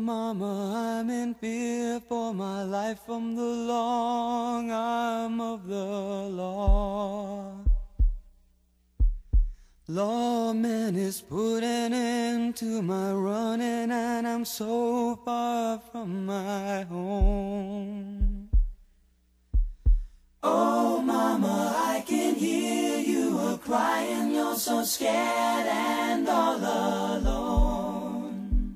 Mama, I'm in fear for my life from the long arm of the law. Lawman is putting into my running, and I'm so far from my home. Oh, Mama, I can hear you a-crying. You're so scared and all alone.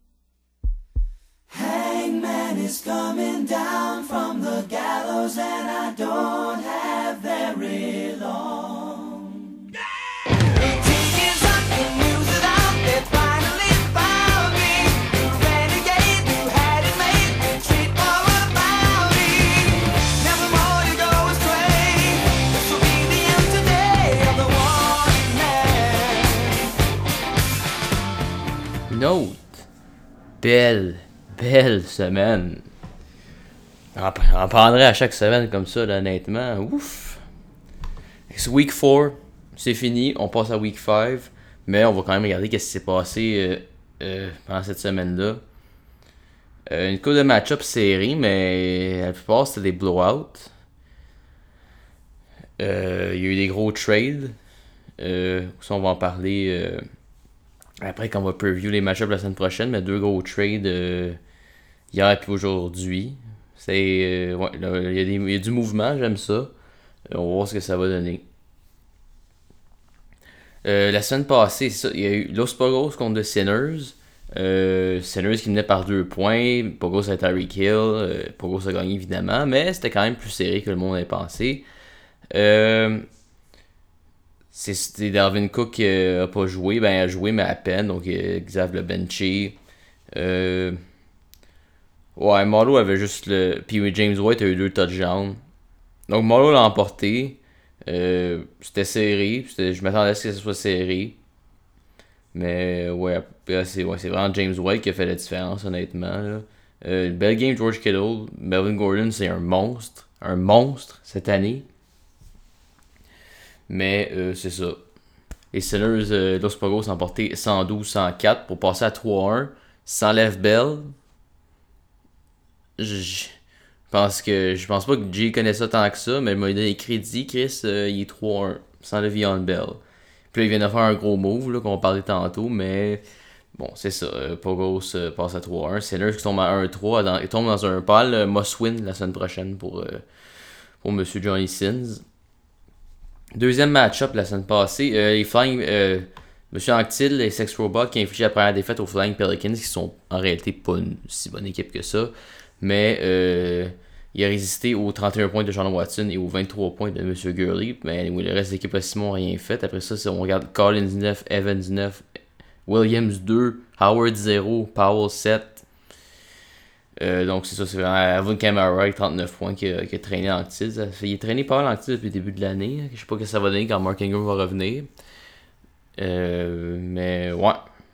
Hangman is coming down from the gallows, and I don't have very long. Une autre belle semaine. On prendrait à chaque semaine comme ça, là, honnêtement. Ouf! C'est week 4, c'est fini, on passe à week 5, mais on va quand même regarder ce qui s'est passé pendant cette semaine-là. Une couple de match-up serrés, mais la plupart c'était des blowouts. Il y a eu des gros trades. Ça, on va en parler après quand on va preview les match-ups la semaine prochaine, mais 2 gros trades hier et aujourd'hui. C'est ouais, il y a du mouvement, j'aime ça. On va voir ce que ça va donner. La semaine passée, c'est ça, il y a eu Los Pogos contre The Sinners. Sinners qui menait par 2 points. Pogos a Tyreek Hill. Pogos a gagné évidemment, mais c'était quand même plus serré que le monde avait pensé. C'est Dalvin Cook qui a pas joué. Ben, il a joué, mais à peine. Donc, Xav l'a benché. Ouais, Marlowe avait juste le. Puis James White a eu 2 touchdowns. Donc, Marlowe l'a emporté. C'était serré. Je m'attendais à ce que ce soit serré. Mais, ouais, c'est vraiment James White qui a fait la différence, honnêtement. Là. Belle game, George Kittle. Melvin Gordon, c'est un monstre. Un monstre cette année. Mais c'est ça. Les Sinners, Los Pogos ont emporté 112-104 pour passer à 3-1. Sans Lev Bell. Je pense pas que Jay connaît ça tant que ça, mais il m'a donné des crédits. Chris, il est 3-1. Sans Le'Veon Bell. Puis là, il vient de faire un gros move là, qu'on parlait tantôt, mais bon, c'est ça. Pogos passe à 3-1. Sinners qui tombe à 1-3. Il tombe dans un pal must-win la semaine prochaine pour Monsieur Johnny Sins. Deuxième match-up la semaine passée, les Flying, Monsieur Anctil et Sex Robot qui a infligé la première défaite aux Flying Pelicans, qui sont en réalité pas une si bonne équipe que ça, mais il a résisté aux 31 points de Sean Watson et aux 23 points de Monsieur Gurley, mais le reste de l'équipe a Simon rien fait. Après ça, on regarde Collins 9, Evans 9, Williams 2, Howard 0, Powell 7. Donc c'est ça, c'est vraiment Alvin Kamara avec 39 points qui a traîné en titre. Il a traîné pas mal en titre depuis le début de l'année. Je sais pas ce que ça va donner quand Mark Ingram va revenir. Mais ouais.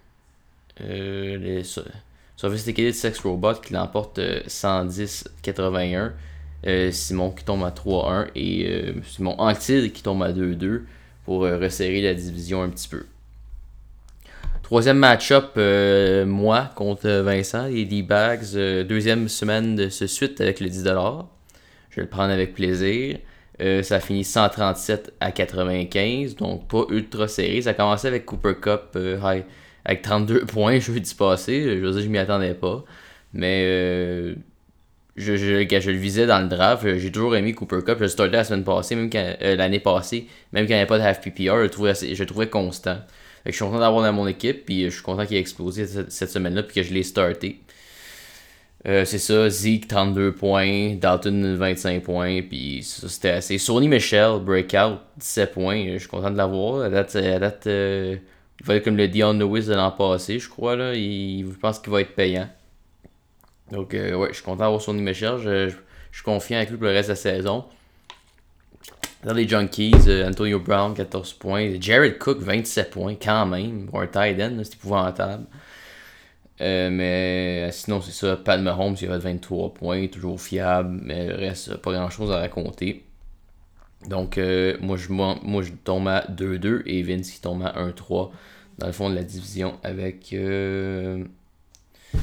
Sophisticated de Sex Robot qui l'emporte 110-81. Simon qui tombe à 3-1 et Simon Anctil qui tombe à 2-2 pour resserrer la division un petit peu. Troisième match-up, moi contre Vincent, les D-Bags, deuxième semaine de ce suite avec le 10$. Je vais le prendre avec plaisir. Ça a fini 137-95, donc pas ultra serré. Ça a commencé avec Cooper Kupp avec 32 points jeudi passé. Je veux dire, je m'y attendais pas. Mais je le visais dans le draft. J'ai toujours aimé Cooper Kupp. Je le startais la semaine passée, même l'année passée, même quand il n'y avait pas de half PPR, je le trouvais constant. Fait que je suis content d'avoir dans mon équipe, puis je suis content qu'il ait explosé cette semaine-là, puis que je l'ai starté. C'est ça, Zeke 32 points, Dalton 25 points, puis ça c'était assez. Sony Michel, breakout, 17 points, je suis content de l'avoir. À date il va être comme le Dion Lewis de l'an passé, je crois, là. Je pense qu'il va être payant. Donc ouais, je suis content d'avoir Sony Michel, je suis confiant avec lui pour le reste de la saison. Dans les Junkies, Antonio Brown, 14 points. Jared Cook, 27 points, quand même. Pour un tight end, c'est épouvantable. Mais sinon, c'est ça. Pat Mahomes, il a fait 23 points, toujours fiable. Mais le reste, pas grand-chose à raconter. Donc, moi, je tombe à 2-2 et Vince qui tombe à 1-3 dans le fond de la division avec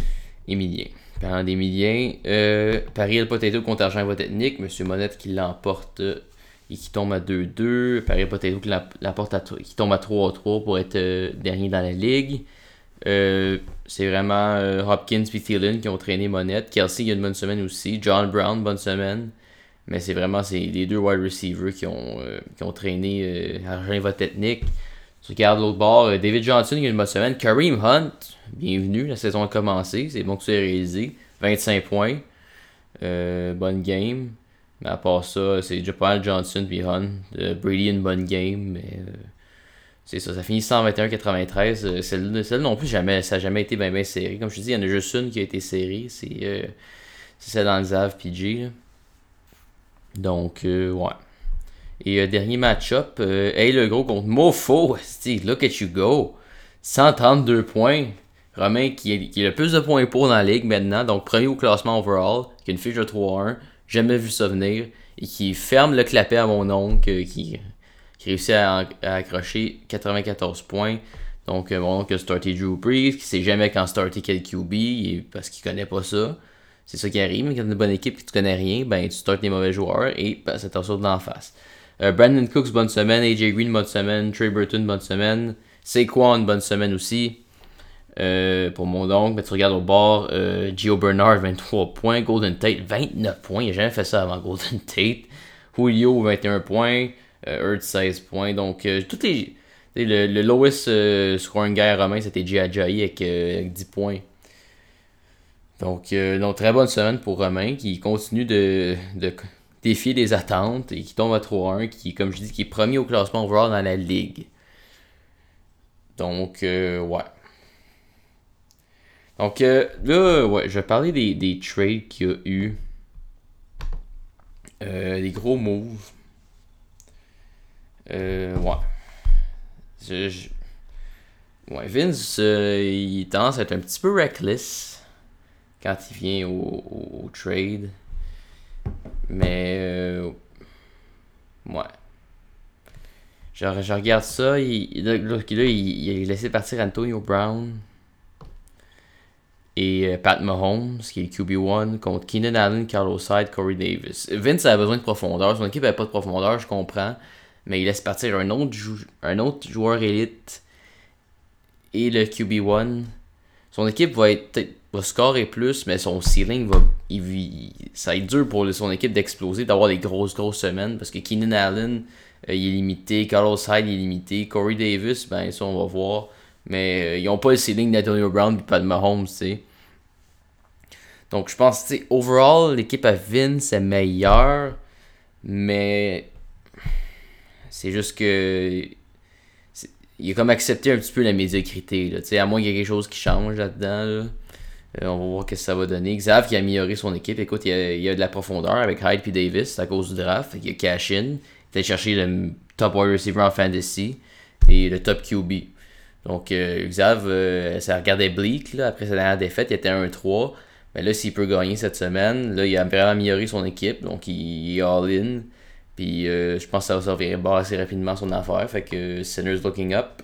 Émilien. Parlant d'Émilien, Paris El Potato contre Argent Technique. Monsieur Monette qui l'emporte et qui tombe à 2-2. Paris El Potato qui tombe à 3-3 pour être dernier dans la ligue. C'est vraiment Hopkins et Thielen qui ont traîné Monette. Kelsey il a une bonne semaine aussi. John Brown, bonne semaine. Mais c'est les deux wide receivers qui ont traîné Argent Technique. Tu regardes l'autre bord, David Johnson il a une bonne semaine. Kareem Hunt, bienvenue, la saison a commencé. C'est bon que tu aies réalisé. 25 points. Bonne game. Mais à part ça, c'est déjà pas mal Johnson puis Hunt. Brady une bonne game. Mais c'est ça finit 121-93. Celle non plus, ça n'a jamais été bien serré. Comme je te dis, il y en a juste une qui a été serrée. C'est celle dans Xav PG. Là. Donc, ouais. Et dernier match-up, Hey le gros contre Mofo. Look at you go. 132 points. Romain qui a le plus de points pour dans la ligue maintenant. Donc premier au classement overall. Qui a une fiche de 3-1. Jamais vu ça venir. Et qui ferme le clapet à mon oncle. Qui réussit à accrocher 94 points. Donc mon oncle a starté Drew Brees. Qui sait jamais quand starter quel QB. Parce qu'il connaît pas ça. C'est ça qui arrive. Mais quand tu as une bonne équipe et que tu connais rien. Ben tu startes des mauvais joueurs. Et ça t'en saute d'en face. Brandon Cooks, bonne semaine. AJ Green, bonne semaine. Trey Burton, bonne semaine. Saquon, bonne semaine aussi. Pour mon oncle, mais tu regardes au bord, Gio Bernard, 23 points. Golden Tate, 29 points. Il n'a jamais fait ça avant Golden Tate. Julio, 21 points. Hurts, 16 points. Donc, le lowest scoring guy romain, c'était G. Ajayi avec 10 points. Donc, très bonne semaine pour Romain qui continue de défier les attentes et qui tombe à 3-1, qui, comme je dis, qui est premier au classement overall dans la ligue. Donc, ouais. Donc, là, ouais, je vais parler des trades qu'il y a eu. Des gros moves. Ouais. Ouais, Vince, il tendance à être un petit peu reckless quand il vient au trade. Mais, ouais. Je regarde ça, il a laissé partir Antonio Brown et Pat Mahomes, qui est le QB1, contre Keenan Allen, Carlos Hyde, Corey Davis. Vince a besoin de profondeur, son équipe n'avait pas de profondeur, je comprends, mais il laisse partir un autre joueur élite et le QB1. Son équipe va scorer plus, mais son ceiling ça va être dur pour son équipe d'exploser, d'avoir des grosses semaines, parce que Keenan Allen, il est limité, Carlos Hyde il est limité, Corey Davis, ben ça on va voir, mais ils n'ont pas le ceiling d'Antonio Brown et pas de Mahomes, tu sais. Donc je pense, tu sais, overall, l'équipe à Vince est meilleure, mais c'est juste que il a comme accepté un petit peu la médiocrité, là, tu sais, à moins qu'il y ait quelque chose qui change là-dedans, là. On va voir ce que ça va donner. Xav qui a amélioré son équipe. Écoute, il y a de la profondeur avec Hyde et Davis à cause du draft. Il y a cash in. Il a cherché le top wide receiver en fantasy et le top QB. Donc, Xav, ça regardait bleak là, après sa dernière défaite. Il était 1-3. Mais là, s'il peut gagner cette semaine, là, il a vraiment amélioré son équipe. Donc, il est all-in. Puis, je pense que ça va servir assez rapidement son affaire. Fait que Sinners looking up.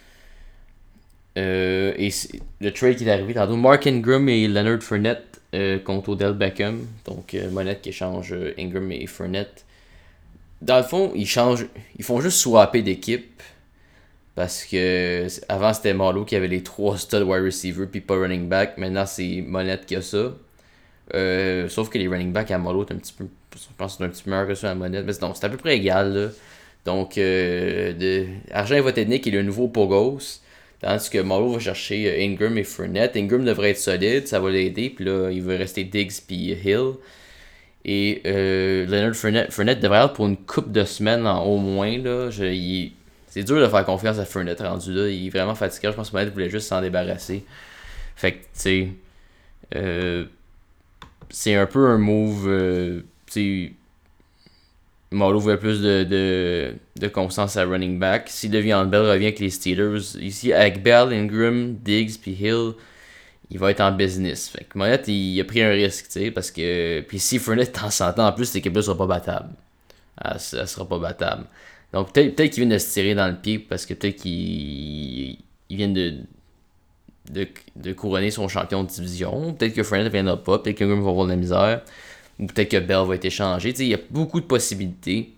Et le trade qui est arrivé tantôt, Mark Ingram et Leonard Fournette contre Odell Beckham. Donc, Monette qui échange Ingram et Fournette. Dans le fond, ils font juste swapper d'équipe. Parce que avant, c'était Marlowe qui avait les 3 stud wide receivers puis pas running back. Maintenant, c'est Monette qui a ça. Sauf que les running backs à Marlowe, je pense que c'est un petit peu meilleur que ça à Monette. Mais non, c'est à peu près égal. Là. Donc, Argent Technique est le nouveau Pogos. Tandis que Marlowe va chercher Ingram et Fournette. Ingram devrait être solide, ça va l'aider. Puis là, il va rester Diggs puis Hill. Et Leonard Fournette devrait être pour une couple de semaines au moins. Là. C'est dur de faire confiance à Fournette rendu là. Il est vraiment fatigué. Je pense que Fournette voulait juste s'en débarrasser. Fait que, tu sais, c'est un peu un move. Tu sais, Marlowe voulait plus de constance à running back. Si Le'Veon Bell revient avec les Steelers, ici avec Bell, Ingram, Diggs puis Hill, il va être en business. Fait que Monette, il a pris un risque, tu sais, parce que. Puis si Fournette en s'entend, en plus, cette équipe-là sera pas battable. Elle sera pas battable. Donc peut-être qu'il vient de se tirer dans le pied parce que peut-être qu'il vient de couronner son champion de division. Peut-être que Fournette ne viendra pas, peut-être que Ingram va avoir de la misère, ou peut-être que Bell va être échangé. Il y a beaucoup de possibilités.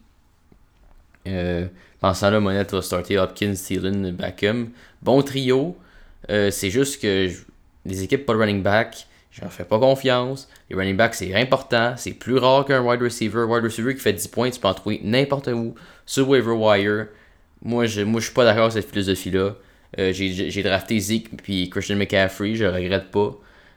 Pensant là, Monette va starter Hopkins, Thielen, Beckham. Bon trio. C'est juste que les équipes pas de running back, je leur fais pas confiance. Les running backs, c'est important. C'est plus rare qu'un wide receiver. Wide receiver qui fait 10 points, tu peux en trouver n'importe où. Sur waiver wire. Moi, je suis pas d'accord avec cette philosophie-là. J'ai drafté Zeke puis Christian McCaffrey, je regrette pas.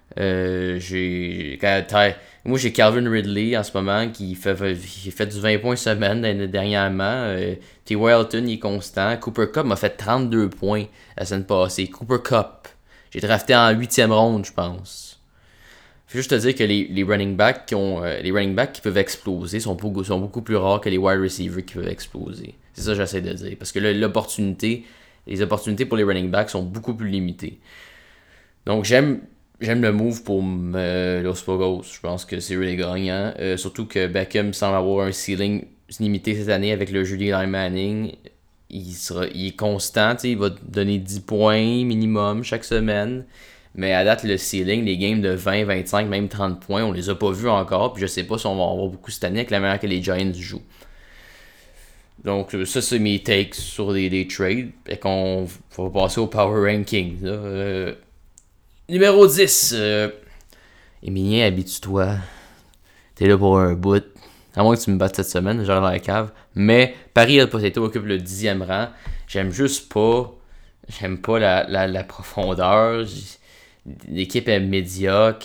Moi, j'ai Calvin Ridley en ce moment qui fait du 20 points semaine dernièrement. T. Wilton, il est constant. Cooper Kupp m'a fait 32 points la semaine passée. Cooper Kupp. J'ai drafté en 8e ronde, je pense. Faut juste te dire que les running backs qui peuvent exploser sont beaucoup plus rares que les wide receivers qui peuvent exploser. C'est ça que j'essaie de dire. Parce que là, les opportunités pour les running backs sont beaucoup plus limitées. Donc j'aime le move pour Los Pogos. Je pense que c'est really gagnant. Surtout que Beckham semble avoir un ceiling limité cette année avec le jeu d'Eli Manning. Il est constant. Il va donner 10 points minimum chaque semaine. Mais à date, le ceiling, les games de 20, 25, même 30 points, on les a pas vus encore. Puis je sais pas si on va en avoir beaucoup cette année avec la manière que les Giants jouent. Donc ça, c'est mes takes sur les trades. Et qu'on va passer au Power Ranking. Numéro 10. Emilien, habitue-toi. T'es là pour un bout. À moins que tu me battes cette semaine, j'aurai la cave. Mais Paris El Potato occupe le 10e rang. J'aime pas la profondeur. L'équipe est médiocre.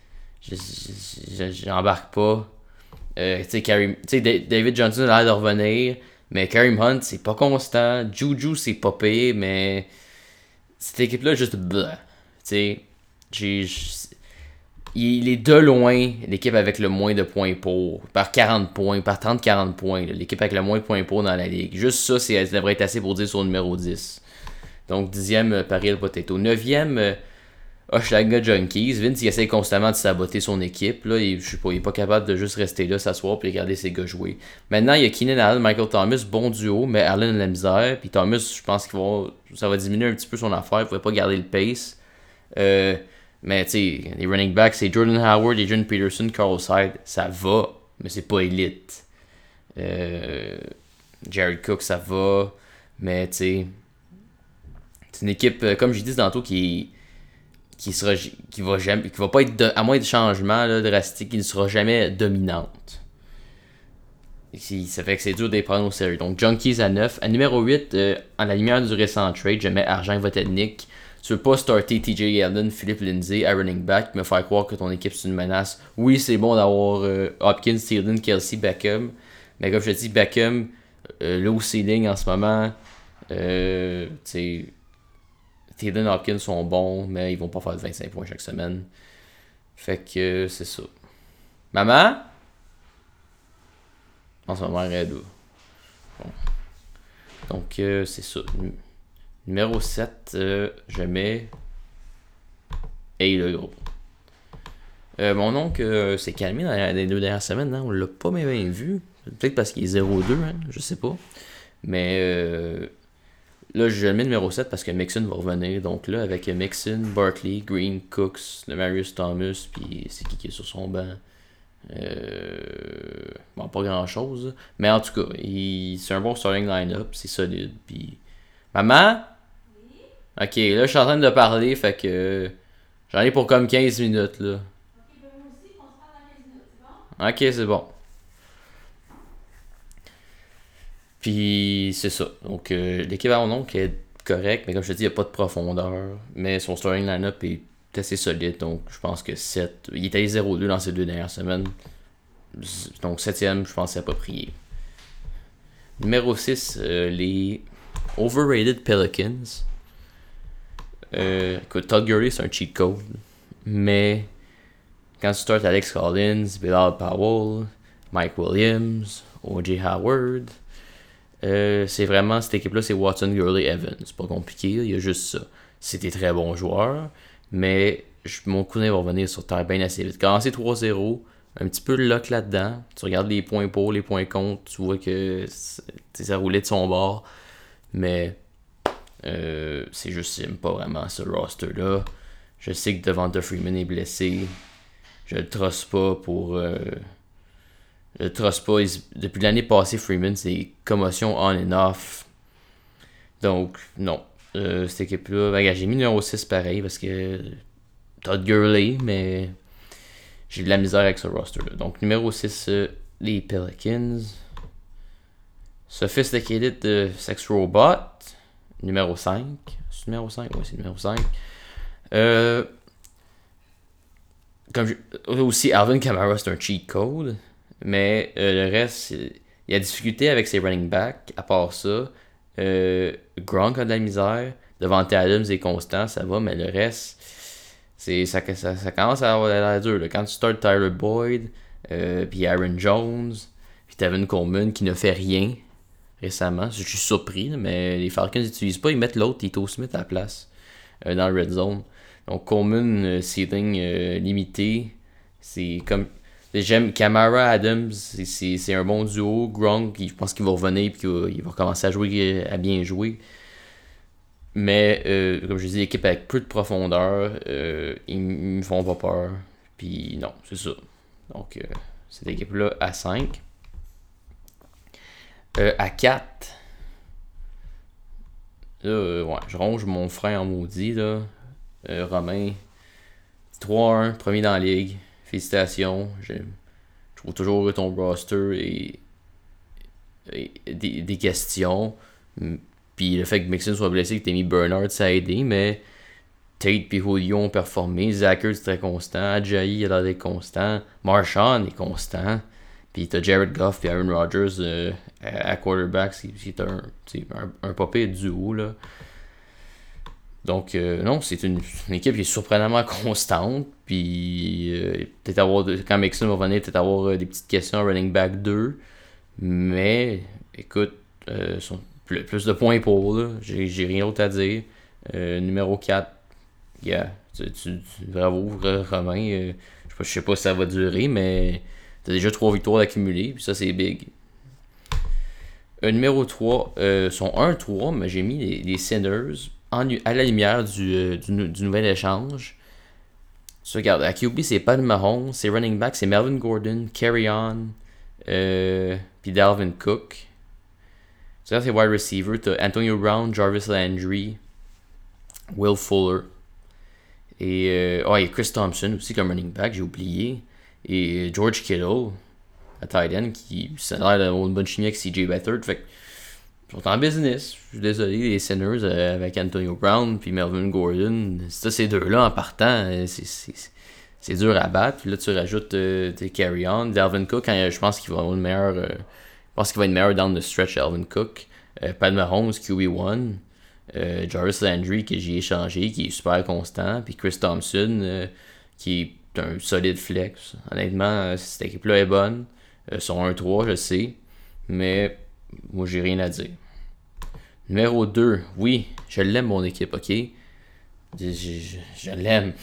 J'embarque pas. David Johnson a l'air de revenir. Mais Kareem Hunt, c'est pas constant. Juju, c'est pas pire. Mais cette équipe-là, juste blah. Il est de loin l'équipe avec le moins de points pour. Par 40 points, par 30-40 points. L'équipe avec le moins de points pour dans la ligue. Juste ça, ça devrait être assez pour dire sur le numéro 10. Donc 10e, Paris El Potato. 9e, Hochelaga Junkies. Vince, il essaie constamment de saboter son équipe. Là. Il est pas capable de juste rester là, s'asseoir et regarder ses gars jouer. Maintenant, il y a Keenan Allen, Michael Thomas, bon duo, mais Allen a de la misère. Puis Thomas, je pense ça va diminuer un petit peu son affaire. Il ne pouvait pas garder le pace. Mais tu sais, les running backs, c'est Jordan Howard, Adrian Peterson, Carl Hyde. Ça va, mais c'est pas élite. Jared Cook, ça va. Mais tu sais, c'est une équipe, comme j'ai dit tantôt, qui va pas être, à moins de changements là, drastiques, qui ne sera jamais dominante. Ça fait que c'est dur de les prendre au sérieux. Donc, Junkies à 9. À numéro 8, en la lumière du récent trade, je mets Argent Votelnik. Tu veux pas starter TJ Yeldon, Philip Lindsay à running back, me faire croire que ton équipe c'est une menace. Oui, c'est bon d'avoir Hopkins, Thielen, Kelsey, Beckham. Mais comme je te dis, Beckham, low ceiling en ce moment. Thielen et Hopkins sont bons, mais ils vont pas faire 25 points chaque semaine. Fait que c'est ça. Maman? En ce moment, elle est là. Bon. Donc, c'est ça. Numéro 7, je mets Hey le gros. Mon oncle s'est calmé dans les 2 dernières semaines. Hein? On l'a pas bien vu. Peut-être parce qu'il est 0-2, hein? Je sais pas. Mais là, je le mets numéro 7 parce que Mixon va revenir. Donc là, avec Mixon, Barkley, Green, Cooks, Marius Thomas, puis c'est qui est sur son banc? Bon, pas grand chose. Mais en tout cas, c'est un bon starting line-up. C'est solide. Puis maman? Ok, là je suis en train de parler, fait que j'en ai pour comme 15 minutes là. Ok, ben moi aussi, on se parle dans 15 minutes, c'est bon? Ok, c'est bon. Puis c'est ça. Donc l'équipe à mon oncle est correcte, mais comme je te dis, il n'y a pas de profondeur. Mais son starting line-up est assez solide, donc je pense que 7. Il était 0-2 dans ces 2 dernières semaines. Donc 7ème, je pense que c'est approprié. Numéro 6, les Overrated Pelicans. Écoute, Todd Gurley, c'est un cheat code. Mais quand tu starts Alex Collins, Bilal Powell, Mike Williams, O.J. Howard, c'est vraiment cette équipe-là, c'est Watson, Gurley, Evans. C'est pas compliqué, il y a juste ça. C'est des très bons joueurs, mais mon cousin va revenir sur terre bien assez vite. Commencer 3-0, un petit peu de luck là-dedans. Tu regardes les points pour, les points contre, tu vois que ça roulait de son bord. Mais C'est juste, j'aime pas vraiment ce roster-là. Je sais que Devonta Freeman est blessé. Je le truste pas pour... je le truste pas. Depuis l'année passée, Freeman, c'est commotion on and off. Donc, non. Cette équipe-là, j'ai mis numéro 6 pareil parce que Todd Gurley, mais j'ai de la misère avec ce roster-là. Donc, numéro 6, les Pelicans. Sophisticated Sex Robot, numéro 5. C'est numéro 5? Oui, c'est numéro 5. Aussi, Alvin Kamara, c'est un cheat code. Mais le reste, il y a difficulté avec ses running backs. À part ça, Gronk a de la misère. Devante Adams est constant, ça va. Mais le reste, ça commence à avoir l'air dur. Là. Quand tu starts Tyler Boyd, puis Aaron Jones, puis Tevin Coleman qui ne fait rien récemment. Je suis surpris, là, mais les Falcons n'utilisent pas. Ils mettent l'autre, Tito Smith, à la place dans le red zone. Donc Coleman, ceiling limité. C'est comme... J'aime Kamara, Adams, c'est un bon duo. Gronk, je pense qu'il va revenir et qu'il va commencer à bien jouer. Mais, comme je dis, l'équipe avec peu de profondeur, ils me font pas peur. Puis non, c'est ça. Donc, cette équipe-là à 5. À 4. Là, ouais, je ronge mon frein en maudit, là. Romain. 3-1, premier dans la ligue. Félicitations. Je trouve toujours que ton roster et des questions. Puis le fait que Mixon soit blessé, que t'aies mis Bernard, ça a aidé. Mais Tate et Julio ont performé. Zachert, c'est très constant. Ajayi, il a l'air d'être constant. Marshawn est constant. Puis t'as Jared Goff et Aaron Rodgers à quarterback. C'est un pas pire duo, là. Donc, non, c'est une équipe qui est surprenamment constante. Puis, peut-être quand Mixon va venir, peut-être avoir des petites questions à running back 2. Mais, écoute, plus de points pour, là. J'ai rien d'autre à dire. Numéro 4, yeah, bravo, Romain. Je sais pas si ça va durer, mais t'as déjà 3 victoires accumulées. Puis ça, c'est big. Numéro 3, sont 1-3, mais j'ai mis les Sinners à la lumière du nouvel échange. Tu regardes, à QB, c'est Pat Mahomes, c'est running back, c'est Melvin Gordon, Carry On, puis Dalvin Cook. Tu regardes, c'est wide receiver, t'as Antonio Brown, Jarvis Landry, Will Fuller. Et il y a Chris Thompson aussi comme running back, j'ai oublié. Et George Kittle, à tight end, qui ça a l'air d'avoir une bonne chimie avec CJ Beathard. Fait que ils sont en business. Je suis désolé, les Sinners avec Antonio Brown puis Melvin Gordon. Ces deux-là en partant, c'est dur à battre. Puis là, tu rajoutes tes carry-on. Dalvin Cook, je pense qu'il va avoir une meilleure. Je pense qu'il va être meilleur down the stretch, Dalvin Cook. Pat Mahomes, QB1. Jarvis Landry, que j'ai échangé, qui est super constant. Puis Chris Thompson, qui est un solide flex. Honnêtement, cette équipe-là est bonne. Ils sont 1-3, je sais. Mais moi, j'ai rien à dire. Numéro 2, oui, je l'aime mon équipe, ok? Je l'aime.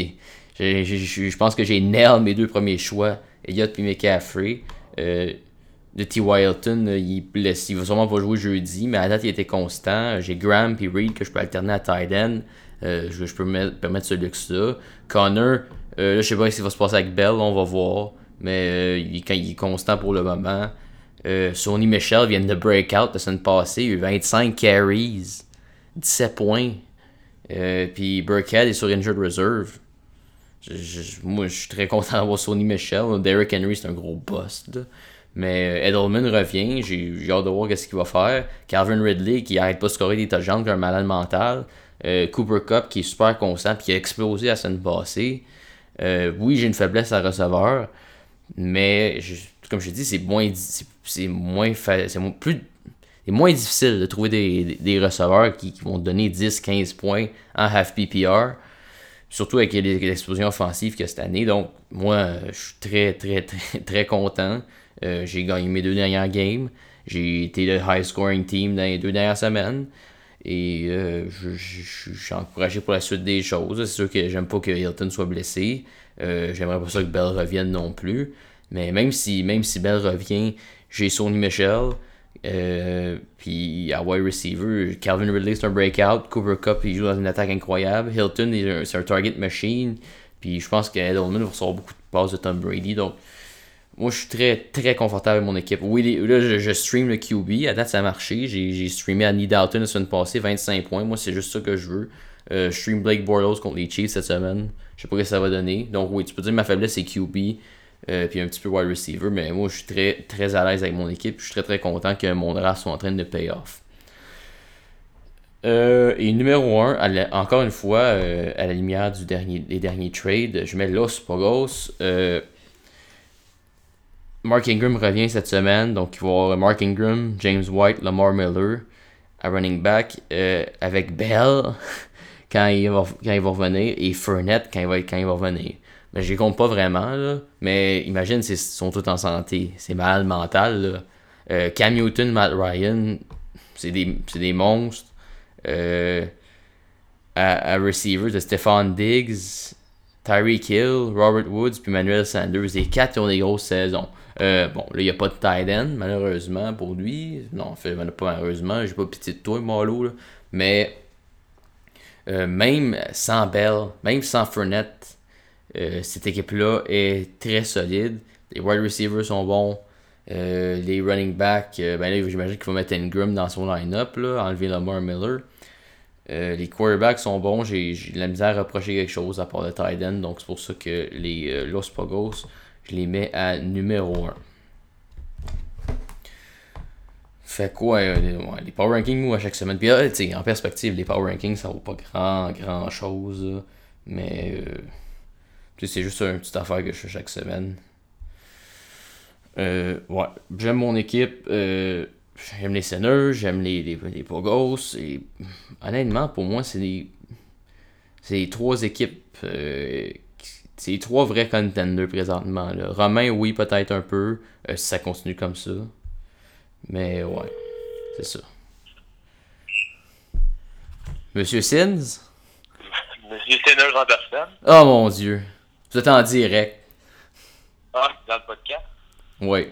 Je pense que j'ai nail mes 2 premiers choix. Elliott et McCaffrey. De T. Hilton, il va sûrement pas jouer jeudi, mais à la date, il était constant. J'ai Graham et Reed que je peux alterner à tight end. Je peux me permettre ce luxe-là. Connor, là, je sais pas ce qui va se passer avec Bell, on va voir. Mais il est constant pour le moment. Sony Michel vient de breakout la semaine passée. Il a eu 25 carries, 17 points. Puis Burkhead est sur Injured Reserve. Moi, je suis très content d'avoir Sony Michel. Derrick Henry, c'est un gros bust, là. Mais Edelman revient. J'ai hâte de voir ce qu'il va faire. Calvin Ridley qui arrête pas de scorer des touchdowns comme un malade mental. Cooper Kupp qui est super constant puis qui a explosé la semaine passée. Oui, j'ai une faiblesse à receveur. Mais comme je te dis, c'est moins difficile de trouver des receveurs qui vont te donner 10-15 points en half PPR. Surtout avec l'explosion offensive qu'il y a cette année. Donc, moi, je suis très, très, très, très content. J'ai gagné mes 2 dernières games. J'ai été le high scoring team dans les 2 dernières semaines. Et je suis encouragé pour la suite des choses. C'est sûr que j'aime pas que Hilton soit blessé. J'aimerais pas ça que Bell revienne non plus. Mais même si Bell revient, j'ai Sony Michel. Puis à wide receiver, Calvin Ridley c'est un breakout, Cooper Kupp il joue dans une attaque incroyable, Hilton c'est un target machine, puis je pense qu'Edelman va recevoir beaucoup de passes de Tom Brady, donc moi je suis très très confortable avec mon équipe. Oui, là je stream le QB, à date ça a marché, j'ai streamé Andy Dalton la semaine passée, 25 points, moi c'est juste ça que je veux. Je stream Blake Bortles contre les Chiefs cette semaine, je sais pas ce que ça va donner, donc oui tu peux dire que ma faiblesse c'est QB. Puis un petit peu wide receiver, mais moi je suis très, très à l'aise avec mon équipe. Je suis très très content que mon draft soit en train de pay off. Et numéro 1, encore une fois, à la lumière des derniers trades, je mets Los Pogos. Mark Ingram revient cette semaine, donc il va y avoir Mark Ingram, James White, Lamar Miller à running back, avec Bell quand il va revenir et Fournette quand il va revenir. Mais je les compte pas vraiment, là. Mais imagine s'ils sont tous en santé. C'est mal mental, là. Cam Newton, Matt Ryan, c'est des monstres. À receiver, de Stephon Diggs, Tyreek Hill, Robert Woods, puis Manuel Sanders. Les 4 ont des grosses saisons. Bon, là, il n'y a pas de tight end, malheureusement, pour lui. Non, en fait, pas malheureusement. J'ai pas pitié de toi, Malo, là. Mais même sans Bell, même sans Fournette, cette équipe-là est très solide. Les wide receivers sont bons. Les running backs, ben là, j'imagine qu'il faut mettre Ingram dans son line-up, là, enlever Lamar Miller. Les quarterbacks sont bons. J'ai de la misère à reprocher quelque chose à part le tight end. Donc c'est pour ça que les Los Pogos, je les mets à numéro 1. Fait quoi, les power rankings, moi, à chaque semaine. Puis en perspective, les power rankings, ça vaut pas grand chose. Là. Mais c'est juste une petite affaire que je fais chaque semaine. Ouais, j'aime mon équipe. J'aime les Sinners, j'aime les Pogos. Et honnêtement, pour moi, c'est les 3 équipes. C'est les 3 vrais contenders présentement. Là. Romain, oui, peut-être un peu. Si ça continue comme ça. Mais ouais, c'est ça. Monsieur Sins? Monsieur Sinners en personne. Oh mon Dieu. Vous êtes en direct. Ah, dans le podcast. Oui.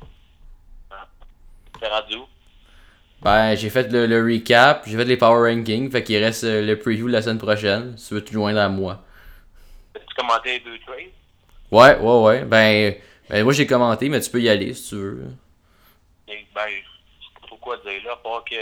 C'est rendu où? Ben, j'ai fait le recap, j'ai fait les power rankings, fait qu'il reste le preview de la semaine prochaine, si tu veux te joindre à moi. As-tu commenté les 2 trades? Ouais. Ben moi j'ai commenté, mais tu peux y aller si tu veux. Et, ben, je sais pas trop quoi dire là, à part que.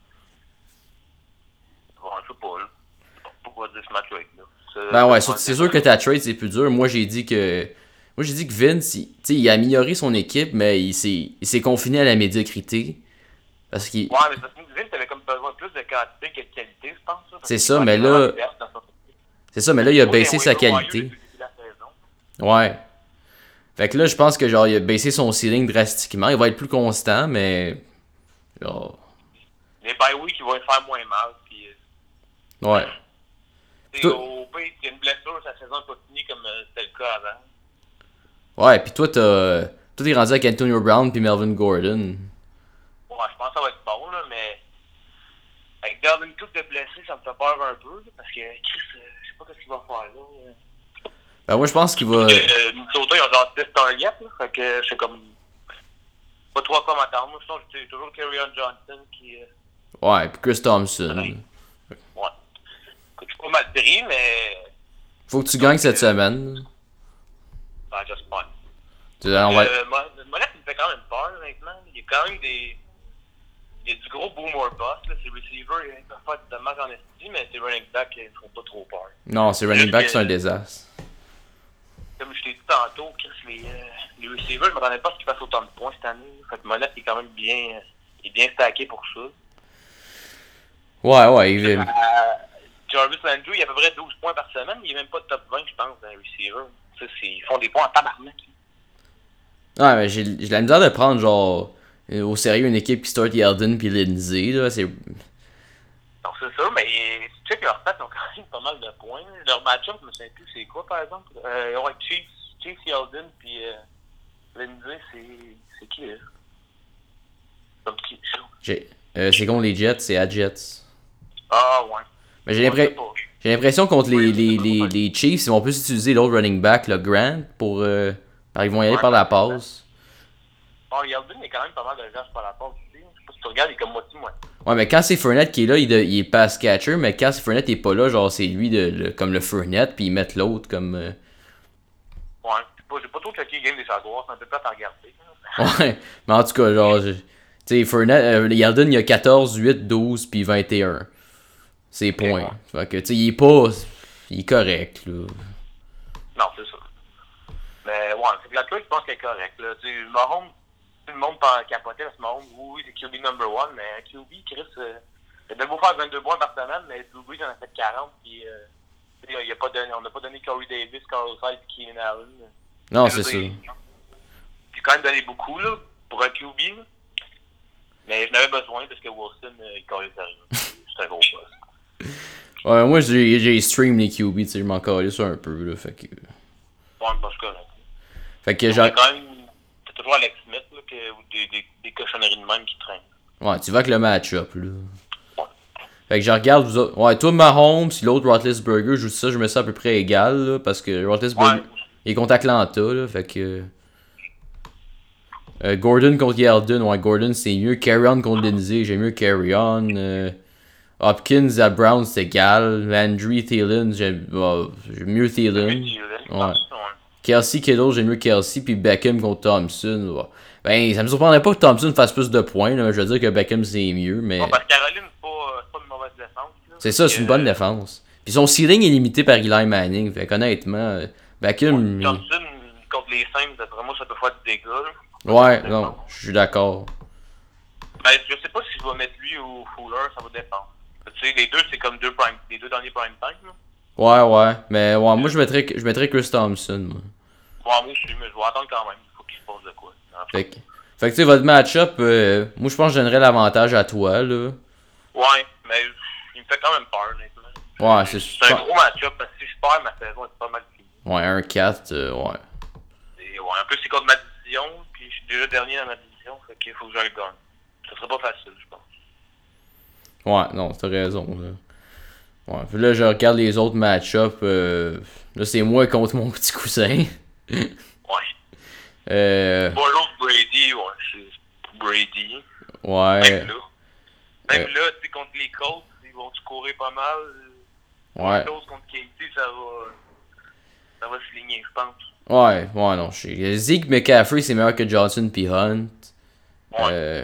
Bon, je sais pas, là. Je sais pas pourquoi dire ce match là. Ben ouais, c'est sûr que ta trade c'est plus dur. Moi j'ai dit que Vince, il a amélioré son équipe, mais il s'est confiné à la médiocrité. Parce qu'il... Ouais, mais parce que Vince avait comme besoin de plus de quantité que de qualité, je pense. C'est ça, mais là. C'est ça, mais là, il a baissé sa qualité. Ouais. Fait que là, je pense que genre il a baissé son ceiling drastiquement. Il va être plus constant, mais. Genre. Les bye week, ils vont lui faire moins mal. Puis, ouais. Au pire, il y a une blessure, sa saison n'est pas finie comme c'était le cas avant. Ouais, puis toi, t'es rendu avec Antonio Brown puis Melvin Gordon. Ouais, je pense que ça va être bon, là, mais. Avec Dalvin Cook de blessé, ça me fait peur un peu, là, parce que Chris, je sais pas ce qu'il va faire là. Ben, moi, je pense qu'il va. Minnesota, ils ont genre 10 targets, là. Fait que c'est comme. Pas trop à quoi m'attendre. Moi, je pense que c'est toujours Kerryon Johnson qui. Ouais, puis Chris Thompson. Ouais. Je suis pas mal pris, mais. Faut que tu gagnes cette semaine. Ben, j'espère. Monette, il me fait quand même peur, honnêtement. Il y a quand même des. Il y a du gros boom or bust. Ses receivers, ils peuvent faire de match en estime, mais ses running backs, ils ne font pas trop peur. Non, ses running backs, c'est un désastre. Comme je t'ai dit tantôt, Chris, les receivers, je ne m'attendais pas à ce qu'ils fassent autant de points cette année. Fait que Monette est quand même bien stacké pour ça. Ouais, il veut. Jarvis Landry, il a à peu près 12 points par semaine. Il n'est même pas de top 20, je pense, dans les receivers. Ils font des points en tabarnak. Ouais, mais j'ai la misère de prendre, genre, au sérieux une équipe qui start Yeldon puis Lindsay, là, c'est... Donc c'est ça, mais tu sais que leurs stats ont quand même pas mal de points. Leur match-up, je me souviens plus, c'est quoi, par exemple? Ouais, Chiefs Yeldon puis Lindsay, c'est qui, là? Comme qui, ça? C'est contre les Jets, c'est à Jets. Ah, ouais. Mais j'ai l'impression contre les Chiefs, ils vont plus utiliser l'autre running back, le Grant, pour... ils vont y aller par la passe. Bon, Yeldon est quand même pas mal de verges par la passe aussi. tu regardes, il est comme moitié-moitié. Ouais, mais quand c'est Fournette qui est là, il est pass catcher, mais quand c'est Fournette est pas là, genre c'est lui comme le Fournette, puis ils mettent l'autre comme. Ouais, j'ai pas trop checké le game des Jaguars, c'est un peu plate à regarder. Ouais, mais en tout cas, genre, tu sais, Fournette, Yeldon, il y a 14, 8, 12, puis 21. C'est points. Ouais. Fait que, tu sais, il est pas. Il est correct, là. Non, c'est ça. Mais ouais, c'est que la truc, je pense qu'elle est correcte. Là. Tu sais, Mahomes, tout le monde peut capoter parce que Mahomes, oui, c'est QB number one, mais QB, Chris, il a beau faire 22 points par semaine, mais Drew Brees en a fait 40, puis on n'a pas donné Corey Davis, Carlos Hyde, Keenan Allen. Non, c'est ça. J'ai quand même donné beaucoup, là, pour un QB, là. Mais je n'avais besoin parce que Wilson, il collait sérieux. C'est un gros boss. Ouais, moi, j'ai stream les QB, tu sais, je m'en calais ça un peu, là, fait que. Ouais, parce que Fait que j'ai quand même. T'as toujours Alex Smith, là, ou des cochonneries de même qui traînent. Ouais, tu vas avec le match-up, là. Ouais. Fait que je regarde vous autres. Ouais, toi, Mahomes, puis l'autre, Roethlisberger, je mets ça à peu près égal, là, parce que Roethlisberger, il est contre Atlanta, là, fait que. Gordon contre Yeldon, ouais, Gordon c'est mieux. Carry-on contre Lindsay, j'ai mieux Carry-on. Hopkins à Brown, c'est égal. Landry, Thielen, j'ai mieux Thielen. Ouais. Kelsey, Kittle, j'ai mieux Kelsey. Puis Beckham contre Thompson. Ouais. Ben, ça me surprendrait pas que Thompson fasse plus de points. Là. Je veux dire que Beckham, c'est mieux, mais... Non, parce que Caroline, c'est pas une mauvaise défense. Là. C'est ça, c'est une bonne défense. Puis son ceiling est limité par Eli Manning. Fait qu'honnêtement, Beckham... Thompson, contre les Saints, d'après moi, ça peut faire du dégât. Là. Ouais, non, je suis d'accord. Ben, je sais pas si je vais mettre lui ou Fuller, ça va dépendre. Tu sais, les deux, c'est comme les deux derniers prime time. Là. Ouais, mais ouais, moi je mettrais Chris Thompson. Moi. Ouais, moi aussi, mais je vais attendre quand même. Il faut qu'il se passe de quoi. Fait que tu sais, votre match-up, moi je pense que je donnerais l'avantage à toi, là. Ouais, mais il me fait quand même peur, honnêtement. Ouais, c'est un gros match-up parce que si je perds, ma saison est pas mal finie. Ouais, 1-4, ouais. Et ouais, en plus, c'est contre ma division, puis je suis déjà dernier dans ma division, fait qu'il faut que je le gagne. Ça serait pas facile, je pense. Ouais, non, t'as raison, là. Ouais, puis là, je regarde les autres match-up. Là, c'est moi contre mon petit cousin. Ouais. Bon, l'autre Brady, ouais, c'est Brady. Ouais. Même là, tu sais, contre les Colts, ils vont courir pas mal. Ouais. L'autre contre Katie, ça va se ligner, je pense. Ouais, non, je sais. Zeke McCaffrey, c'est meilleur que Johnson puis Hunt. Ouais.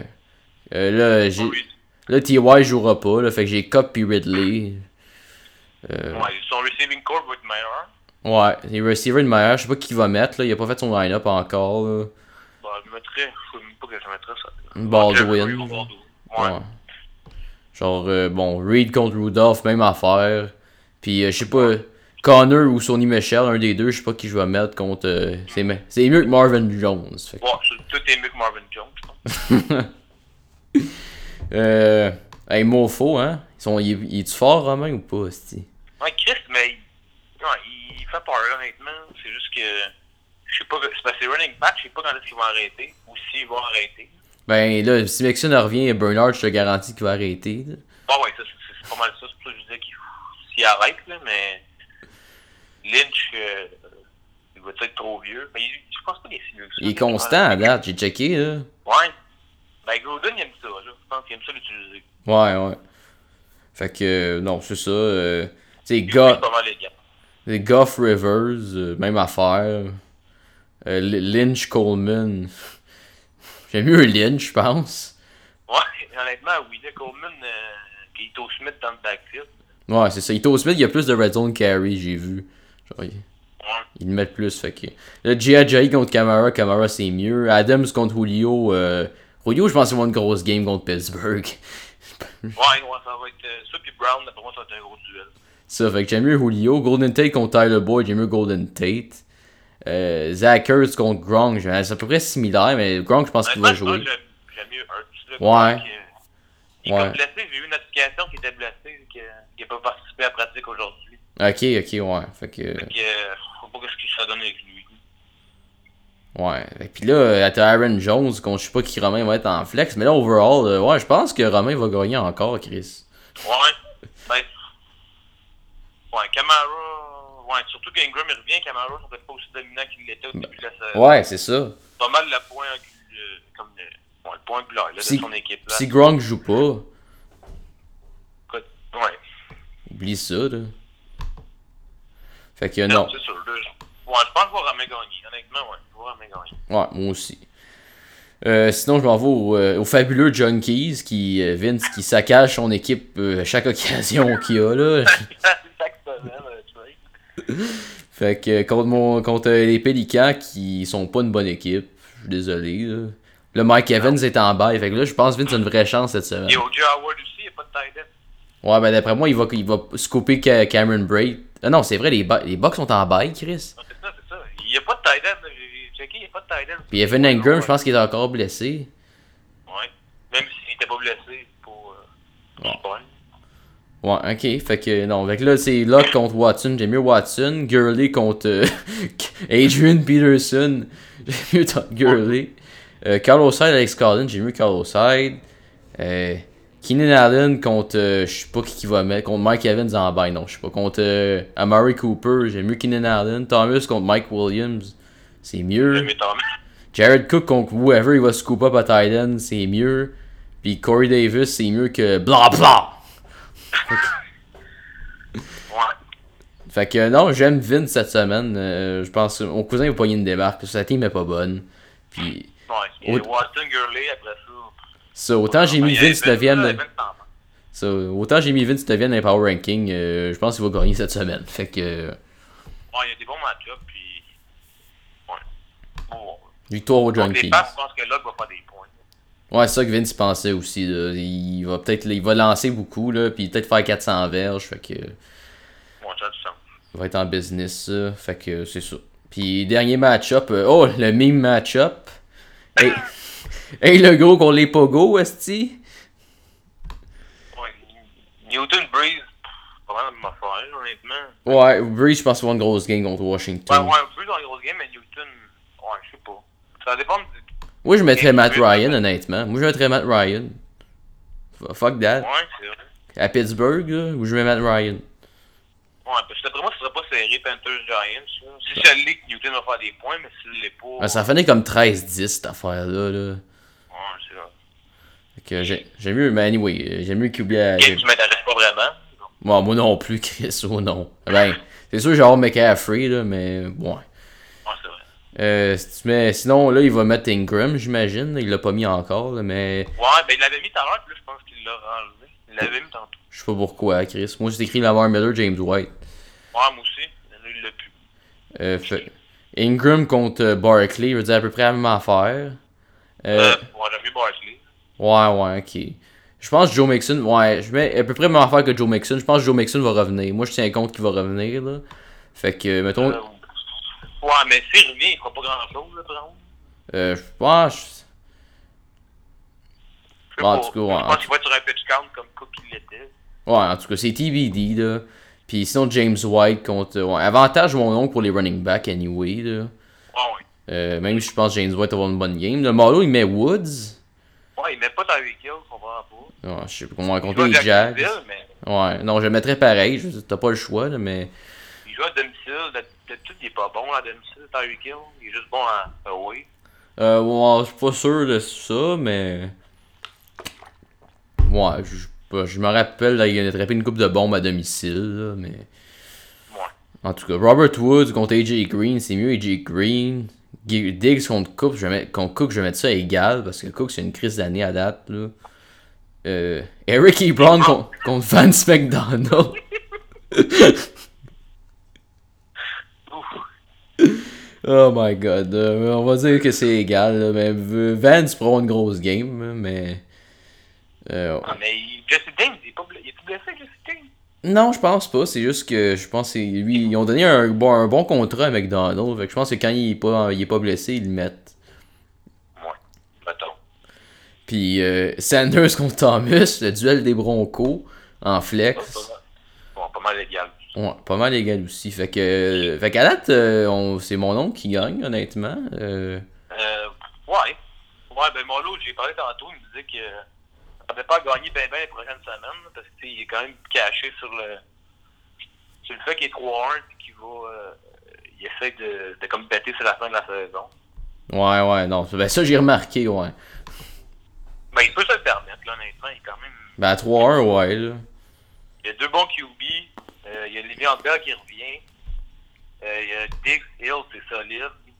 Là, T.Y. jouera pas, là, fait que j'ai Cup puis Ridley. Ouais, son receiving corps va être meilleur. Ouais, les receivers de meilleur, je sais pas qui va mettre, là, il a pas fait son line-up encore, là. Bah, je sais même pas que je mettrais ça. Baldwin. Ouais. Genre, bon, Reed contre Rudolph, même affaire. Puis, je sais pas, Connor ou Sonny Michel, un des deux, je sais pas qui je vais mettre contre. C'est mieux que Marvin Jones. Fait que... Ouais, tout est mieux que Marvin Jones, je pense. Hey, Mofo, hein? Il est-tu fort, Romain, ou pas, c'ti? Ouais, Chris, mais il fait peur, honnêtement. C'est juste que, je sais pas, c'est parce que c'est running back, je sais pas quand est-ce qu'ils vont arrêter, ou s'ils vont arrêter. Ben là, si Mixon revient, Bernard, je te garantis qu'il va arrêter. Là. Bon, ouais, ça, c'est pas mal ça, c'est pour ça que je disais qu'il arrête, là, mais Lynch, il va être trop vieux. Mais je pense pas qu'il est si vieux que ça. Il est constant à date, j'ai checké, là. Ouais. Ben, Gruden, il aime ça, là. Je pense qu'il aime ça l'utiliser. Ouais. Fait que, non, c'est ça. Tu sais, Goff Rivers, même affaire. Lynch Coleman. J'aime mieux Lynch, je pense. Ouais, honnêtement, oui. Là, Coleman, Ito Smith dans le backfield. Ouais, c'est ça. Ito Smith, il y a plus de red zone carry, j'ai vu. Genre, ils le mettent plus, fait que... Là, G.I.J. contre Camara, c'est mieux. Adams contre Julio. Julio, je pense qu'il va avoir une grosse game contre Pittsburgh. Ouais, ça va être ça, puis Brown, d'après moi, ça va être un gros duel. Ça, fait que j'aime mieux Julio. Golden Tate contre Tyler Boyd, j'aime mieux Golden Tate. Zach Ertz contre Gronk, c'est à peu près similaire, mais Gronk, je pense qu'il va jouer. J'aime mieux Ertz. Ouais. Il est blessé, j'ai eu une notification qu'il était blessé, qu'il n'a pas participé à la pratique aujourd'hui. Ok, ouais. Fait que faut pas que ça donne avec lui. Ouais. Et puis là, t'as Aaron Jones, contre je sais pas qui Romain va être en flex, mais là, overall, ouais, je pense que Romain va gagner encore, Chris. Ouais. Ben. Ouais, Camara. Ouais, surtout qu'Ingram il revient, Camara, ça va être pas aussi dominant qu'il l'était au début de la saison. Ouais, c'est ça. Pas mal le point, comme le point de gloire là, de Si- son équipe. Là. Si Gronk joue pas, Écoute, ouais. oublie ça, là. Fait que Non, non. c'est sûr. Là, ouais, je pense qu'il va Ramé gagner. Honnêtement, ouais. Il va Ramé gagner. Ouais, moi aussi. Sinon, je m'en vais au fabuleux Junkies, Vince, qui saccage son équipe à chaque occasion qu'il a, là. Chaque semaine, tu sais. Fait que contre les Pélicans, qui sont pas une bonne équipe, je suis désolé, là. Là, Mike Evans est en bail, fait que là, je pense que Vince a une vraie chance cette semaine. Et O.J. Howard aussi, il n'y a pas de tight end. Ouais, ben d'après moi, il va scooper Cameron Braid. Ah non, c'est vrai, les Bucks sont en bail, Chris. Non, c'est ça. Il n'y a pas de tight end. J'ai checké, il n'y a pas de tight end. Puis Evan Engram, je pense qu'il est encore blessé. Ouais. Même s'il n'était pas blessé pour Super. Ouais, ok. Fait que non, fait que là, c'est Locke contre Watson. J'aime mieux Watson. Gurley contre Adrian Peterson. J'aime mieux Gurley. Carlos Hyde, Alex Collins. J'aime mieux Carlos Hyde. Keenan Allen contre, je sais pas qui va mettre, contre Mike Evans en bail, non, je sais pas. Contre Amari Cooper, j'aime mieux Keenan Allen. Thomas contre Mike Williams, c'est mieux. J'aime mieux Thomas. Jared Cook contre whoever il va scoop up à Titan, c'est mieux. Puis Corey Davis, c'est mieux que bla bla. Ouais. Fait que non, j'aime Vince cette semaine. Je pense que mon cousin va pogner une débarque parce que sa team est pas bonne. Puis Ouais. Et Watson, Gurley, après ça. ça, autant j'ai mis Vince Evans, devienne. Evans, t'en manques. Ça, autant j'ai mis Vince devienne un power ranking, je pense qu'il va gagner cette semaine. Fait que Ouais, il y a des bons match-ups, puis. Ouais. Bon. victoire aux Donc, les Junkies. passes, je pense que Locke va faire des points. Ouais, c'est ça que Vince pensait aussi. Là. Il va lancer beaucoup, là, puis peut-être faire 400 verges. Fait que Ouais, ça a du sens. il va être en business, ça. Fait que c'est ça. Puis dernier match-up. Oh, le meme match-up. Hey, hey le gros contre les Pogo, esti. Ouais. Newton Breeze, pas mal de m'affaire, honnêtement. Ouais, Breeze, je pense qu'il va avoir une grosse game contre Washington. Ouais, Breeze dans les grosses games, mais Newton, ouais, je sais pas. Ça dépend du. Moi, je mettrais Matt Ryan, honnêtement. Moi, je mettrais Matt Ryan. Fuck that. Ouais, c'est vrai. À Pittsburgh, là, où je mets Matt Ryan. Ouais, parce que d'après moi, ce serait pas serré Panthers Giants. Là. Si ça l'est que Newton va faire des points, mais s'il l'est pas. Ah, ça finit comme 13-10, cette affaire-là. Là. Ouais, c'est vrai. Fait que j'aime mieux, mais anyway, j'aime mieux qu'oublie à. Et tu m'intéresses pas vraiment. Bon, moi non plus, Chris, oh non. Ben, c'est sûr, j'ai hâte McCaffrey, là, mais ouais. Ouais, c'est vrai. Si tu mets, sinon, là, il va mettre Ingram, j'imagine. Là, il l'a pas mis encore, là, mais Ouais, ben il l'avait mis tout à l'heure, puis là, je pense qu'il l'a enlevé. Il l'avait mis tantôt. je sais pas pourquoi, Chris. Moi, j'ai écrit Lamar Miller, James White. Ouais, moi aussi. Là, il l'a plus. Fait, Ingram contre Barkley, je veux dire à peu près la même affaire. Ouais, j'aime mieux Barkley. Ouais, ok. Je pense que Joe Mixon, ouais, je mets à peu près la même affaire que Joe Mixon. Je pense que Joe Mixon va revenir. Moi, je tiens compte qu'il va revenir, là. Fait que, mettons. Ouais, mais s'il revient, il fera pas grand-chose, là, par exemple. Je pense. Je sais En pas. tout cas, ouais, Je pense qu'il va être sur un pitch count comme Cook il l'était. Ouais, en tout cas, c'est TBD, là. Puis sinon, James White contre. Ouais, avantage mon oncle pour les running backs, anyway, là. Ouais. Même si je pense que James White va avoir une bonne game. Le Marlowe, il met Woods. Ouais, il met pas Tyreek Hill, je comprends pas. Ouais, je sais pas comment on va Il compter joue à les Jags. Jacksonville, mais Ouais, non, je le mettrais pareil. T'as pas le choix, là, mais. il joue à domicile. D'habitude, il est pas bon à domicile, Tyreek Hill. Il est juste bon à away. Ouais, je suis pas sûr de ça, mais. Ouais, je me rappelle, là, il a attrapé une coupe de bombes à domicile, là, mais. Ouais. En tout cas, Robert Woods contre AJ Green, c'est mieux AJ Green. Diggs contre Cook, je vais mettre ça à égal, parce que Cook, c'est une crise d'année à date, là. Eric Ebron contre Vance McDonald. Oh my god, on va dire que c'est égal, là, mais Vance prend une grosse game, là, mais. Ah, mais Jesse James, il est tout blessé, Jesse James. Non, je pense pas. C'est juste que je pense que lui, ils ont donné un bon contrat à McDonald. Fait que je pense que quand il est pas blessé, ils le mettent. Ouais, mettons. Puis Sanders contre Thomas, le duel des Broncos en flex. Bon, pas mal légal. Ouais, pas mal égal aussi. Fait qu'à date, c'est mon oncle qui gagne, honnêtement. Ouais. Ouais, ben Molo, j'ai parlé tantôt, il me disait que ça n'avait pas gagné ben les prochaines semaines, parce qu'il est quand même caché sur le fait qu'il est 3-1 et qu'il va il essaie de comme bêter sur la fin de la saison. Ouais, non. Ben ça, j'ai remarqué, ouais. il peut se le permettre, là, honnêtement. Il est quand même. Ben, à 3-1, ouais, là. Il y a 2 bons QB. Il y a Le'Veon Bell qui revient. Il y a Diggs, Hill, c'est solide.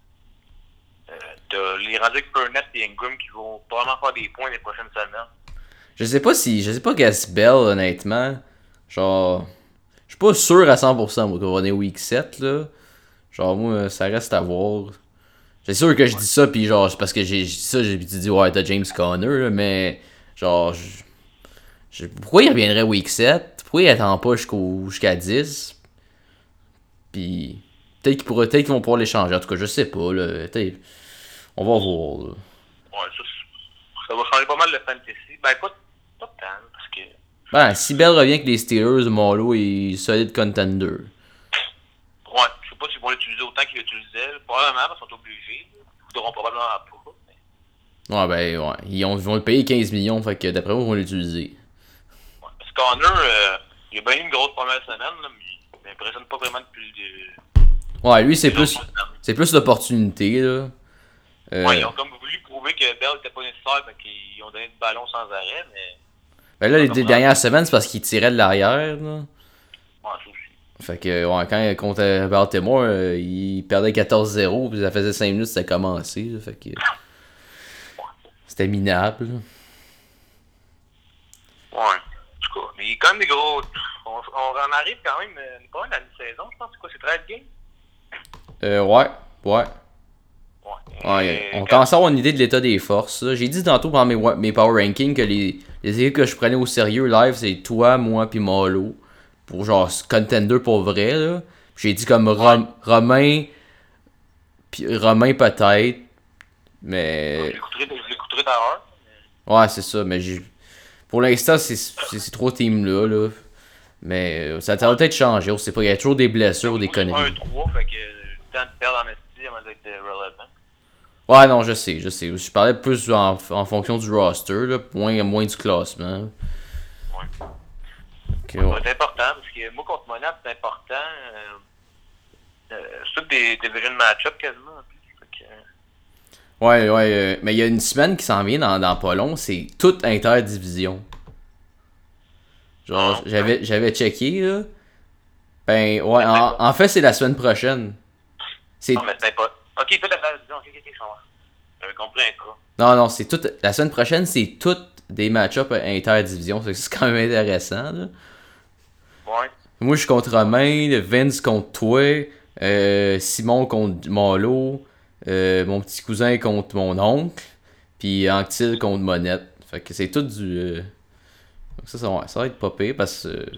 T'as les rendus avec Burnett et Ingram qui vont probablement faire des points les prochaines semaines. Je sais pas qu'est-ce Bell, honnêtement. Genre, je suis pas sûr à 100% moi, qu'on va aller week 7, là. Genre, moi, ça reste à voir. C'est sûr que je dis ça, pis genre, c'est parce que j'ai dit ça, j'ai dit, ouais, t'as James Conner, là, mais genre, pourquoi il reviendrait week 7? Pourquoi il attend pas jusqu'à 10? Pis, peut-être qu'ils vont pouvoir l'échanger, en tout cas, je sais pas, là. On va voir, là. Ouais, ça va changer pas mal le fantasy. Ben, pas tant, parce que. Ben, si Bell revient avec les Steelers, Molo est solide contender. Ouais, je sais pas s'ils vont l'utiliser autant qu'ils l'utilisaient. Probablement, parce qu'ils sont obligés. Ils voudront probablement pas. Mais... Ouais, ben, ouais. Ils vont le payer 15 millions, fait que d'après moi, ils vont l'utiliser. Ouais, parce que Connor, il a bien eu une grosse première semaine, là, mais il m'impressionne pas vraiment depuis le. Ouais, lui, c'est plus l'opportunité, là. Ouais, ils ont comme voulu prouver que Bell était pas nécessaire, fait qu'ils ont donné le ballon sans arrêt, mais. Ben là, les dernières semaines, c'est parce qu'il tirait de l'arrière, là. Ouais, ça aussi. Fait que, ouais, quand contre Baltimore, il perdait 14-0, puis ça faisait 5 minutes, c'était commencé, là, fait que... C'était minable, là. Ouais, en tout cas, mais il y a quand même des gros... On en arrive quand même, pas mal à la mi-saison, je pense, c'est quoi, c'est 13 games? Ouais. Ouais. Ouais, on commence à avoir une idée de l'état des forces. Là. J'ai dit tantôt pendant mes power rankings que les équipes que je prenais au sérieux live, c'est toi, moi, puis Molo. Pour genre contender pour vrai. Là. J'ai dit comme Romain, puis Romain peut-être. Mais. Je l'écouterai d'ailleurs. Ouais, c'est ça. Mais pour l'instant, c'est ces 3 teams-là. Là. Mais ça va peut-être changer. On sait pas. Il y a toujours des blessures ou des conneries. 1-3, fait que le temps de perdre en esti avant d'être relevant. Ouais, non, je sais. Je parlais plus en fonction du roster, là, moins du classement. Ouais. Okay, ouais. C'est important, parce que moi, contre Monap, c'est important. C'est tout des division match-up quasiment, en plus. Ouais, mais il y a une semaine qui s'en vient dans pas long, c'est toute interdivision. Genre, j'avais checké, là. Ben, ouais, en fait, c'est la semaine prochaine. Non, mais c'est pas... Ok, toute l'interdivision, ok, je comprends. J'avais compris un cas. Non, c'est toute... La semaine prochaine, c'est toutes des match-ups interdivision, c'est quand même intéressant, là. Ouais. Moi, je suis contre Romain, Vince contre toi, Simon contre Molo, mon petit cousin contre mon oncle, puis Anctil contre Monette. Fait que c'est tout du... Ça va être pas pire parce que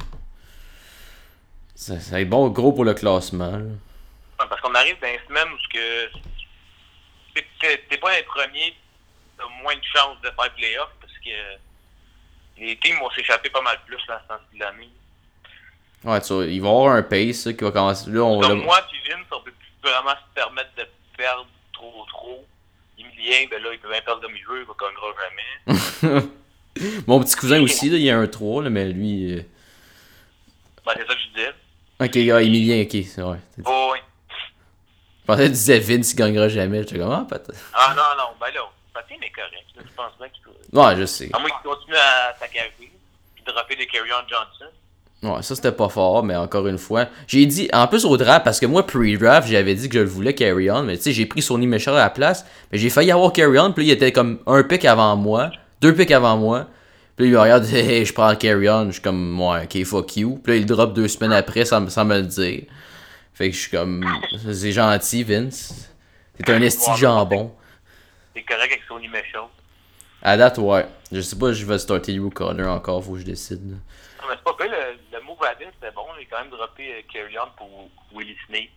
ça va être bon gros pour le classement. Là. Ouais, parce qu'on arrive dans une semaine où t'es pas un premier, t'as moins de chances de faire playoff parce que les teams vont s'échapper pas mal plus là, à ce temps de l'année. Ouais, tu vois, il va y avoir un pace là, qui va commencer. Là, comme moi puis Vince, on peut plus vraiment se permettre de perdre trop. Emilien, ben là, il peut bien perdre comme il veut, il va gagnera jamais. Mon petit cousin aussi, là, il y a un 3, là, mais lui... Ben, c'est ça que je disais. Ok, Emilien, ok, c'est vrai. Oh, oui. Je pensais que tu disais Vince, il gagnera jamais. J'étais comme, peut-être. Ah non, ben là, Patine est correct. Là, je pense bien qu'il peut... Ouais, je sais. À moins qu'il continue à s'accaver, puis dropper des Carry-On Johnson. Ouais, ça c'était pas fort, mais encore une fois. J'ai dit, en plus au draft, parce que moi, pre-draft, j'avais dit que je le voulais Carry-On, mais tu sais, j'ai pris Sonny Michel à la place, mais j'ai failli avoir Carry-On, puis là, il était comme 1 pick avant moi, 2 picks avant moi. Puis là, il me regarde, hey, je prends Carry-On, je suis comme, ouais, ok, fuck you. Puis là, il drop 2 semaines après sans me le dire. Fait que je suis comme, c'est gentil, Vince. T'es un esti de jambon. C'est correct avec Sonny Michel. À date, ouais. Je sais pas si je vais starter Drew Connor encore, faut que je décide. Là. Non, mais c'est pas pire, le move à Vince, c'était bon. Il a quand même droppé Carry-On pour Willie Snake.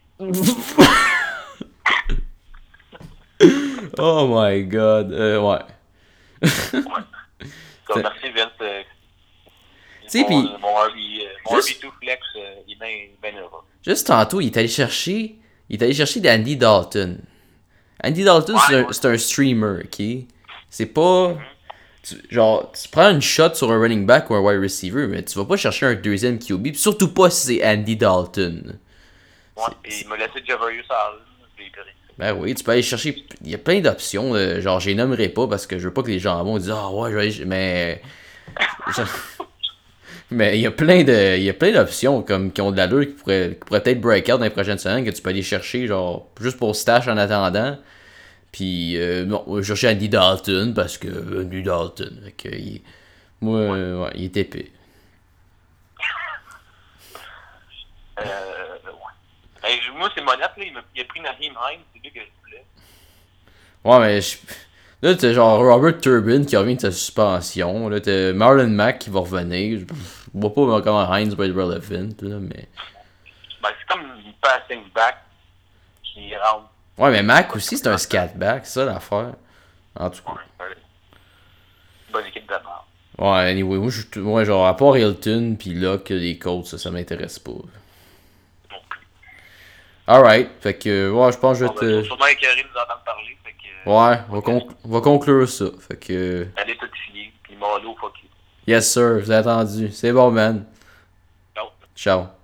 Oh my god, ouais. Ouais. Comme merci Vince. Tu sais, pis... Mon RB2 Flex, il est bien heureux. Juste tantôt, il est allé chercher d'Andy Dalton. Andy Dalton, c'est un streamer, ok? C'est pas... Tu prends une shot sur un running back ou un wide receiver, mais tu vas pas chercher un deuxième QB, pis surtout pas si c'est Andy Dalton. Ouais, et il m'a laissé Javarius Allen. les prix. Ben oui, tu peux aller chercher. Il y a plein d'options. Genre, je les nommerai pas parce que je veux pas que les gens vont dire ah ouais, mais. Mais il y a plein d'options comme qui ont de l'allure qui pourraient peut-être break out dans les prochaines semaines que tu peux aller chercher genre juste pour stash en attendant. Puis non, je cherchais Andy Dalton parce que Andy Dalton. Fait que, ouais, il est épais. Ouais. Ben, moi, c'est Monette, là, il a pris Naheem Hines, c'est lui que je voulais. Ouais, mais là, t'as genre Robert Turbin qui revient de sa suspension. Là, t'as Marlon Mack qui va revenir. Je vois pas comment Hines va être relevant, là, mais. Ben, c'est comme une passing back qui rentre. Ouais, mais Mack aussi, c'est un scatback, c'est ça l'affaire. En tout cas. Ouais, bonne équipe de mort. Ouais, anyway, moi, genre, à part Hilton pis Locke, les Colts, ça m'intéresse pas. Non plus. Alright, fait que, ouais, je pense que je vais te. Sûrement écœuré de nous entendre parler, fait que. Ouais, on va conclure ça. Fait que. Allez tout fier, pis Malo, fuck you. Yes, sir, vous avez entendu. C'est bon, man. Ciao. Ciao.